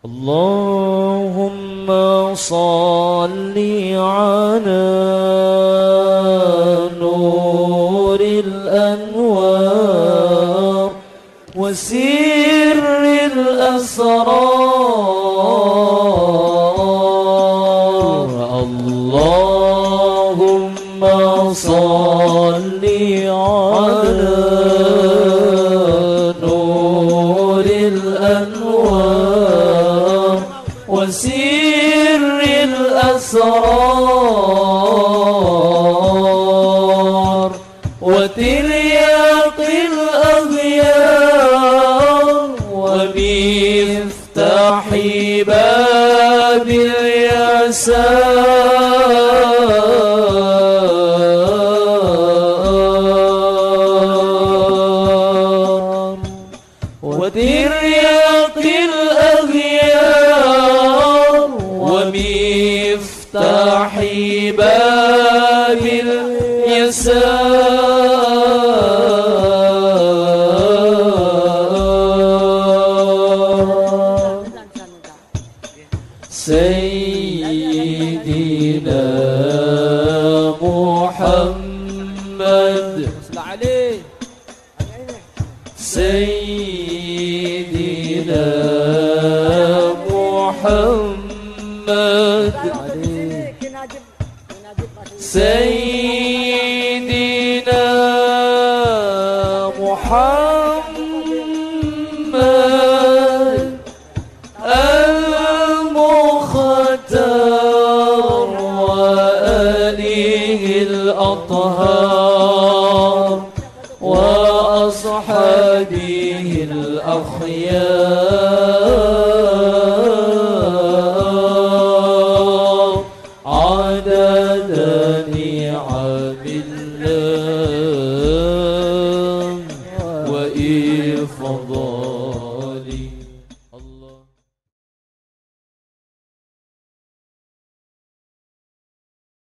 اللهم صل على نور الأنوار وسر الأسرار. اللهم صل على نور الأنوار وسر الأسرار وترياق الأغيار ومفتاح باب اليسار وترياق الأغيار ومفتاح باب اليسار. سيدنا محمد سيدنا محمد سيدنا محمد المختار وآله الأطهار وأصحابه الأخيار عدد نعم الله